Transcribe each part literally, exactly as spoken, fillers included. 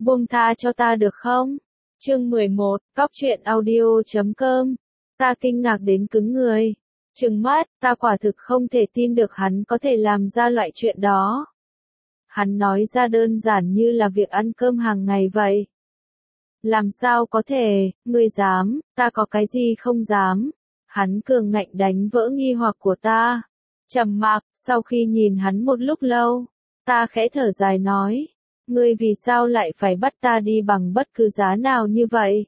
buông tha cho ta được không? Chương mười một, cóc truyện audio chấm com. Ta kinh ngạc đến cứng người. Trừng mắt, ta quả thực không thể tin được hắn có thể làm ra loại chuyện đó. Hắn nói ra đơn giản như là việc ăn cơm hàng ngày vậy. Làm sao có thể, ngươi dám, ta có cái gì không dám. Hắn cường ngạnh đánh vỡ nghi hoặc của ta. Trầm mặc, sau khi nhìn hắn một lúc lâu, ta khẽ thở dài nói, ngươi vì sao lại phải bắt ta đi bằng bất cứ giá nào như vậy?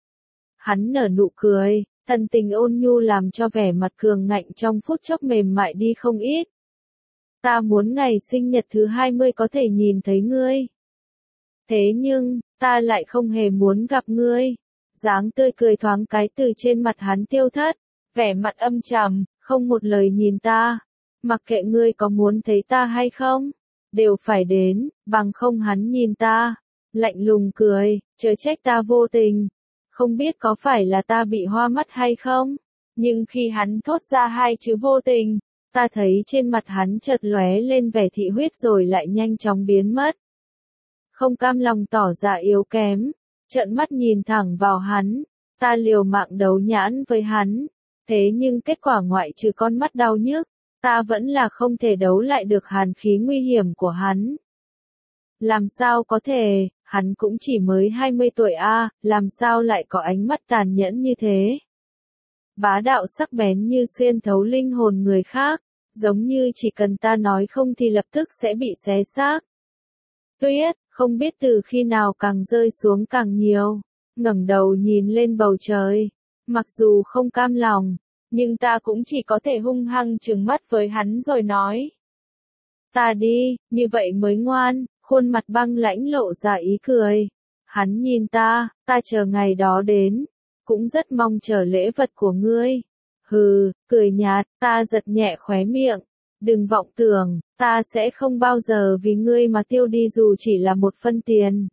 Hắn nở nụ cười, thần tình ôn nhu làm cho vẻ mặt cường ngạnh trong phút chốc mềm mại đi không ít. Ta muốn ngày sinh nhật thứ hai mươi có thể nhìn thấy ngươi. Thế nhưng, ta lại không hề muốn gặp ngươi. Dáng tươi cười thoáng cái từ trên mặt hắn tiêu thất, vẻ mặt âm trầm, không một lời nhìn ta. Mặc kệ ngươi có muốn thấy ta hay không, đều phải đến, bằng không. Hắn nhìn ta, lạnh lùng cười, chớ trách ta vô tình. Không biết có phải là ta bị hoa mắt hay không, nhưng khi hắn thốt ra hai chữ vô tình, ta thấy trên mặt hắn chợt lóe lên vẻ thị huyết rồi lại nhanh chóng biến mất. Không cam lòng tỏ ra yếu kém, trợn mắt nhìn thẳng vào hắn, ta liều mạng đấu nhãn với hắn, thế nhưng kết quả ngoại trừ con mắt đau nhức, ta vẫn là không thể đấu lại được hàn khí nguy hiểm của hắn. Làm sao có thể, hắn cũng chỉ mới hai mươi tuổi a, à, làm sao lại có ánh mắt tàn nhẫn như thế? Bá đạo sắc bén như xuyên thấu linh hồn người khác, giống như chỉ cần ta nói không thì lập tức sẽ bị xé xác. Tuyết, không biết từ khi nào càng rơi xuống càng nhiều, ngẩng đầu nhìn lên bầu trời, mặc dù không cam lòng, nhưng ta cũng chỉ có thể hung hăng trừng mắt với hắn rồi nói. Ta đi, như vậy mới ngoan. Khuôn mặt băng lãnh lộ ra ý cười. Hắn nhìn ta, ta chờ ngày đó đến, cũng rất mong chờ lễ vật của ngươi. Hừ, cười nhạt, ta giật nhẹ khóe miệng. Đừng vọng tưởng, ta sẽ không bao giờ vì ngươi mà tiêu đi dù chỉ là một phân tiền.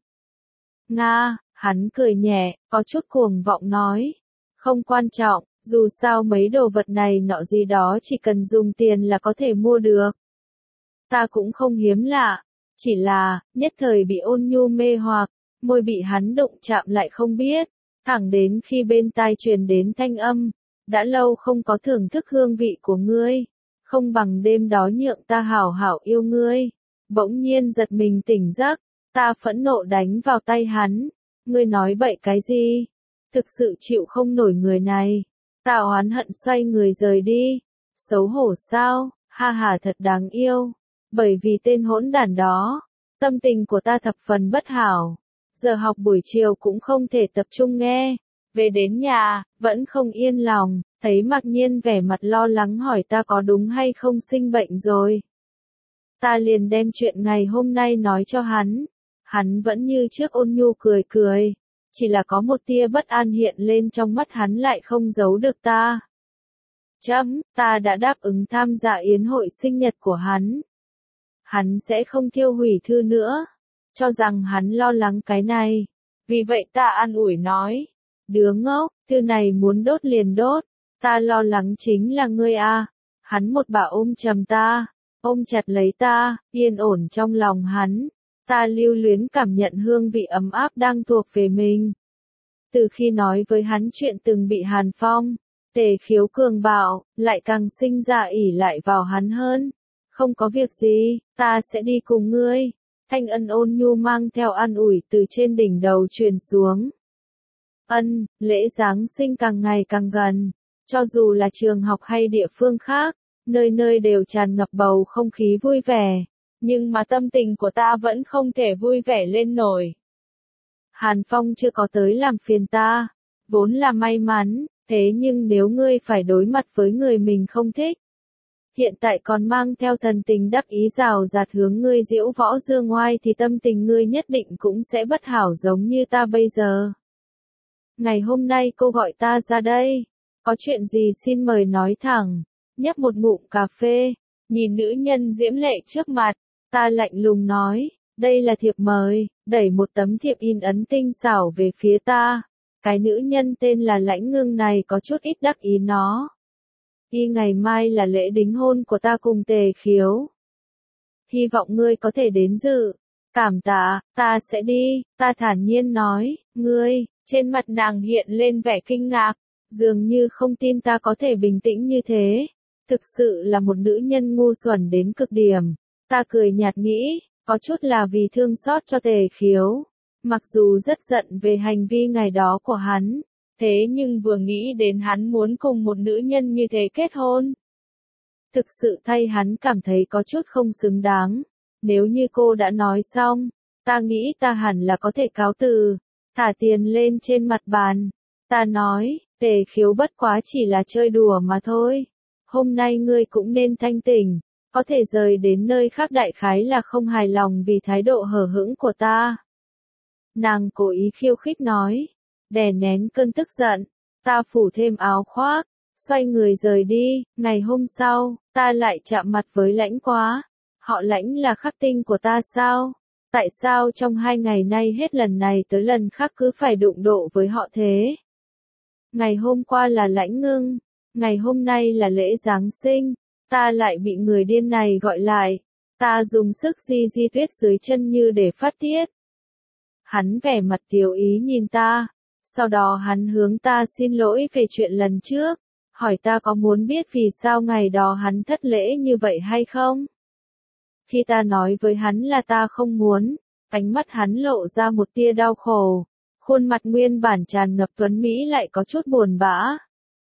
Nga, hắn cười nhẹ, có chút cuồng vọng nói. Không quan trọng, dù sao mấy đồ vật này nọ gì đó chỉ cần dùng tiền là có thể mua được. Ta cũng không hiếm lạ. Chỉ là, nhất thời bị ôn nhu mê hoặc, môi bị hắn đụng chạm lại không biết, thẳng đến khi bên tai truyền đến thanh âm, đã lâu không có thưởng thức hương vị của ngươi, không bằng đêm đó nhượng ta hảo hảo yêu ngươi. Bỗng nhiên giật mình tỉnh giấc, ta phẫn nộ đánh vào tay hắn, ngươi nói bậy cái gì? Thực sự chịu không nổi người này. Ta oán hận xoay người rời đi. Xấu hổ sao? Ha ha, thật đáng yêu. Bởi vì tên hỗn đản đó, tâm tình của ta thập phần bất hảo. Giờ học buổi chiều cũng không thể tập trung nghe. Về đến nhà, vẫn không yên lòng, thấy Mạc Nhiên vẻ mặt lo lắng hỏi ta có đúng hay không sinh bệnh rồi. Ta liền đem chuyện ngày hôm nay nói cho hắn. Hắn vẫn như trước ôn nhu cười cười. Chỉ là có một tia bất an hiện lên trong mắt hắn lại không giấu được ta. Chấm, ta đã đáp ứng tham gia yến hội sinh nhật của hắn. Hắn sẽ không thiêu hủy thư nữa, cho rằng hắn lo lắng cái này. Vì vậy ta an ủi nói, đứa ngốc, thư này muốn đốt liền đốt, ta lo lắng chính là ngươi a. Hắn một bà ôm chầm ta, ôm chặt lấy ta, yên ổn trong lòng hắn. Ta lưu luyến cảm nhận hương vị ấm áp đang thuộc về mình. Từ khi nói với hắn chuyện từng bị Hàn Phong, Tề Khiếu cường bạo, lại càng sinh ra ỷ lại vào hắn hơn. Không có việc gì, ta sẽ đi cùng ngươi. Thanh Ân ôn nhu mang theo an ủi từ trên đỉnh đầu truyền xuống. Ân, lễ Giáng sinh càng ngày càng gần. Cho dù là trường học hay địa phương khác, nơi nơi đều tràn ngập bầu không khí vui vẻ. Nhưng mà tâm tình của ta vẫn không thể vui vẻ lên nổi. Hàn Phong chưa có tới làm phiền ta, vốn là may mắn, thế nhưng nếu ngươi phải đối mặt với người mình không thích, hiện tại còn mang theo thần tình đắc ý rào rạt hướng ngươi diễu võ dương ngoai thì tâm tình ngươi nhất định cũng sẽ bất hảo giống như ta bây giờ. Ngày hôm nay cô gọi ta ra đây, có chuyện gì xin mời nói thẳng. Nhấp một ngụm cà phê, nhìn nữ nhân diễm lệ trước mặt, ta lạnh lùng nói, đây là thiệp mời, đẩy một tấm thiệp in ấn tinh xảo về phía ta. Cái nữ nhân tên là Lãnh Ngưng này có chút ít đắc ý nó. Y ngày mai là lễ đính hôn của ta cùng Tề Khiếu. Hy vọng ngươi có thể đến dự. Cảm tạ, ta sẽ đi, ta thản nhiên nói, ngươi, trên mặt nàng hiện lên vẻ kinh ngạc, dường như không tin ta có thể bình tĩnh như thế. Thực sự là một nữ nhân ngu xuẩn đến cực điểm. Ta cười nhạt nghĩ, có chút là vì thương xót cho Tề Khiếu. Mặc dù rất giận về hành vi ngày đó của hắn, thế nhưng vừa nghĩ đến hắn muốn cùng một nữ nhân như thế kết hôn. Thực sự thay hắn cảm thấy có chút không xứng đáng. Nếu như cô đã nói xong, ta nghĩ ta hẳn là có thể cáo từ. Thả tiền lên trên mặt bàn. Ta nói, Tề Khiếu bất quá chỉ là chơi đùa mà thôi. Hôm nay ngươi cũng nên thanh tỉnh, có thể rời đến nơi khác đại khái là không hài lòng vì thái độ hờ hững của ta. Nàng cố ý khiêu khích nói, đè nén cơn tức giận, ta phủ thêm áo khoác, xoay người rời đi. Ngày hôm sau, ta lại chạm mặt với Lãnh Quá. Họ Lãnh là khắc tinh của ta sao? Tại sao trong hai ngày nay hết lần này tới lần khác cứ phải đụng độ với họ thế? Ngày hôm qua là Lãnh Ngưng, ngày hôm nay là lễ Giáng sinh, ta lại bị người điên này gọi lại. Ta dùng sức di di tuyết dưới chân như để phát tiết. Hắn vẻ mặt tiếu ý nhìn ta, sau đó hắn hướng ta xin lỗi về chuyện lần trước, hỏi ta có muốn biết vì sao ngày đó hắn thất lễ như vậy hay không? Khi ta nói với hắn là ta không muốn, ánh mắt hắn lộ ra một tia đau khổ, khuôn mặt nguyên bản tràn ngập tuấn mỹ lại có chút buồn bã.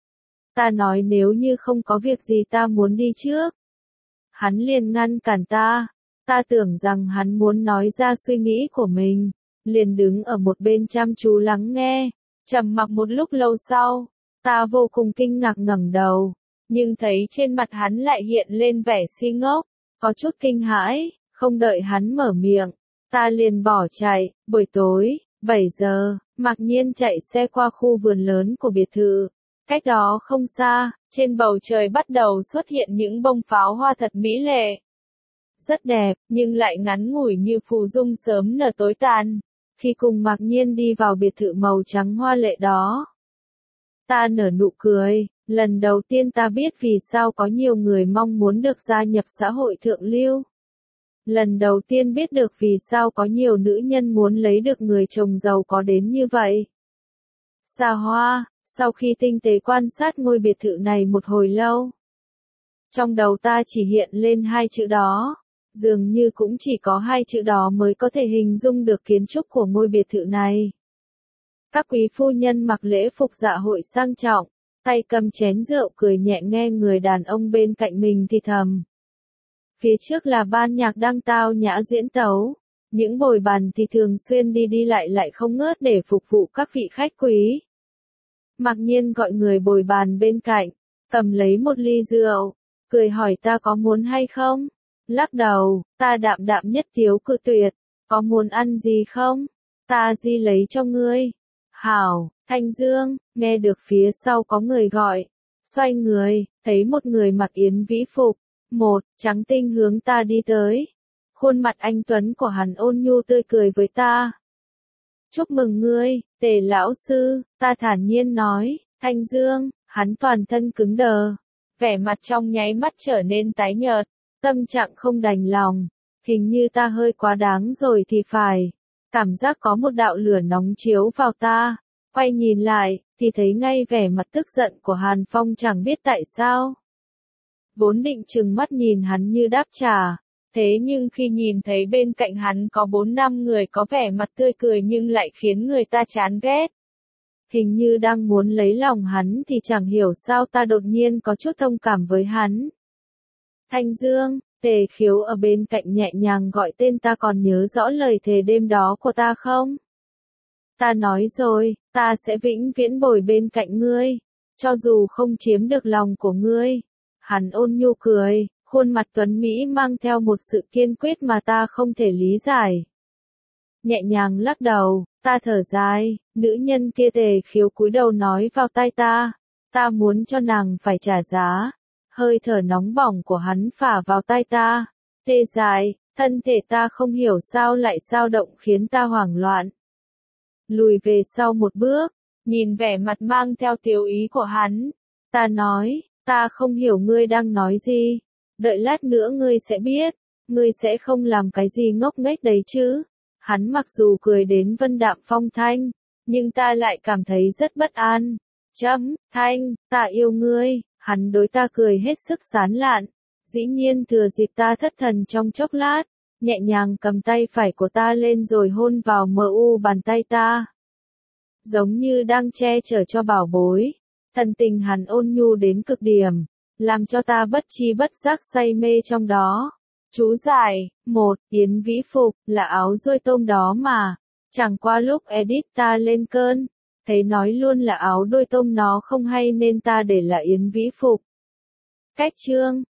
Ta nói nếu như không có việc gì ta muốn đi trước. Hắn liền ngăn cản ta, ta tưởng rằng hắn muốn nói ra suy nghĩ của mình, liền đứng ở một bên chăm chú lắng nghe, trầm mặc một lúc lâu sau, ta vô cùng kinh ngạc ngẩng đầu, nhưng thấy trên mặt hắn lại hiện lên vẻ si ngốc, có chút kinh hãi, không đợi hắn mở miệng, ta liền bỏ chạy. Buổi tối, bảy giờ, Mạc Nhiên chạy xe qua khu vườn lớn của biệt thự. Cách đó không xa, trên bầu trời bắt đầu xuất hiện những bông pháo hoa thật mỹ lệ. Rất đẹp, nhưng lại ngắn ngủi như phù dung sớm nở tối tàn. Khi cùng Mạc Nhiên đi vào biệt thự màu trắng hoa lệ đó, ta nở nụ cười. Lần đầu tiên ta biết vì sao có nhiều người mong muốn được gia nhập xã hội thượng lưu. Lần đầu tiên biết được vì sao có nhiều nữ nhân muốn lấy được người chồng giàu có đến như vậy. Xa Hoa, sau khi tinh tế quan sát ngôi biệt thự này một hồi lâu, trong đầu ta chỉ hiện lên hai chữ đó. Dường như cũng chỉ có hai chữ đó mới có thể hình dung được kiến trúc của ngôi biệt thự này. Các quý phu nhân mặc lễ phục dạ hội sang trọng, tay cầm chén rượu cười nhẹ nghe người đàn ông bên cạnh mình thì thầm. Phía trước là ban nhạc đang tao nhã diễn tấu, những bồi bàn thì thường xuyên đi đi lại lại không ngớt để phục vụ các vị khách quý. Mạc Nhiên gọi người bồi bàn bên cạnh, cầm lấy một ly rượu, cười hỏi ta có muốn hay không? Lắc đầu, ta đạm đạm nhất tiếu cự tuyệt, có muốn ăn gì không? Ta di lấy cho ngươi. Hảo, Thanh Dương, nghe được phía sau có người gọi. Xoay người, thấy một người mặc yến vĩ phục, một, trắng tinh hướng ta đi tới. Khuôn mặt anh tuấn của hắn ôn nhu tươi cười với ta. Chúc mừng ngươi, Tề lão sư, ta thản nhiên nói. Thanh Dương, hắn toàn thân cứng đờ, vẻ mặt trong nháy mắt trở nên tái nhợt, tâm trạng không đành lòng. Hình như ta hơi quá đáng rồi thì phải. Cảm giác có một đạo lửa nóng chiếu vào ta. Quay nhìn lại, thì thấy ngay vẻ mặt tức giận của Hàn Phong chẳng biết tại sao. Vốn định trừng mắt nhìn hắn như đáp trả, thế nhưng khi nhìn thấy bên cạnh hắn có bốn năm người có vẻ mặt tươi cười nhưng lại khiến người ta chán ghét. Hình như đang muốn lấy lòng hắn thì chẳng hiểu sao ta đột nhiên có chút thông cảm với hắn. Thanh Dương, Tề Khiếu ở bên cạnh nhẹ nhàng gọi tên ta còn nhớ rõ lời thề đêm đó của ta không? Ta nói rồi, ta sẽ vĩnh viễn bồi bên cạnh ngươi, cho dù không chiếm được lòng của ngươi. Hắn ôn nhu cười, khuôn mặt tuấn Mỹ mang theo một sự kiên quyết mà ta không thể lý giải. Nhẹ nhàng lắc đầu, ta thở dài, nữ nhân kia Tề Khiếu cúi đầu nói vào tai ta, ta muốn cho nàng phải trả giá. Hơi thở nóng bỏng của hắn phả vào tai ta, tê dại, thân thể ta không hiểu sao lại dao động khiến ta hoảng loạn. Lùi về sau một bước, nhìn vẻ mặt mang theo tiếu ý của hắn, ta nói, ta không hiểu ngươi đang nói gì, đợi lát nữa ngươi sẽ biết. ngươi sẽ không làm cái gì ngốc nghếch đấy chứ. Hắn mặc dù cười đến vân đạm phong thanh, nhưng ta lại cảm thấy rất bất an. Chấm, Thanh, ta yêu ngươi, hắn đối ta cười hết sức sán lạn. Dĩ nhiên thừa dịp ta thất thần trong chốc lát, nhẹ nhàng cầm tay phải của ta lên rồi hôn vào mờ u bàn tay ta. Giống như đang che chở cho bảo bối, thần tình hắn ôn nhu đến cực điểm, làm cho ta bất chi bất giác say mê trong đó. Chú giải, một, Yến Vĩ Phục, là áo ruôi tôm đó mà. Chẳng qua lúc edit ta lên cơn, thấy nói luôn là áo đuôi tôm nó không hay nên ta để là Yến Vĩ Phục. Cách chương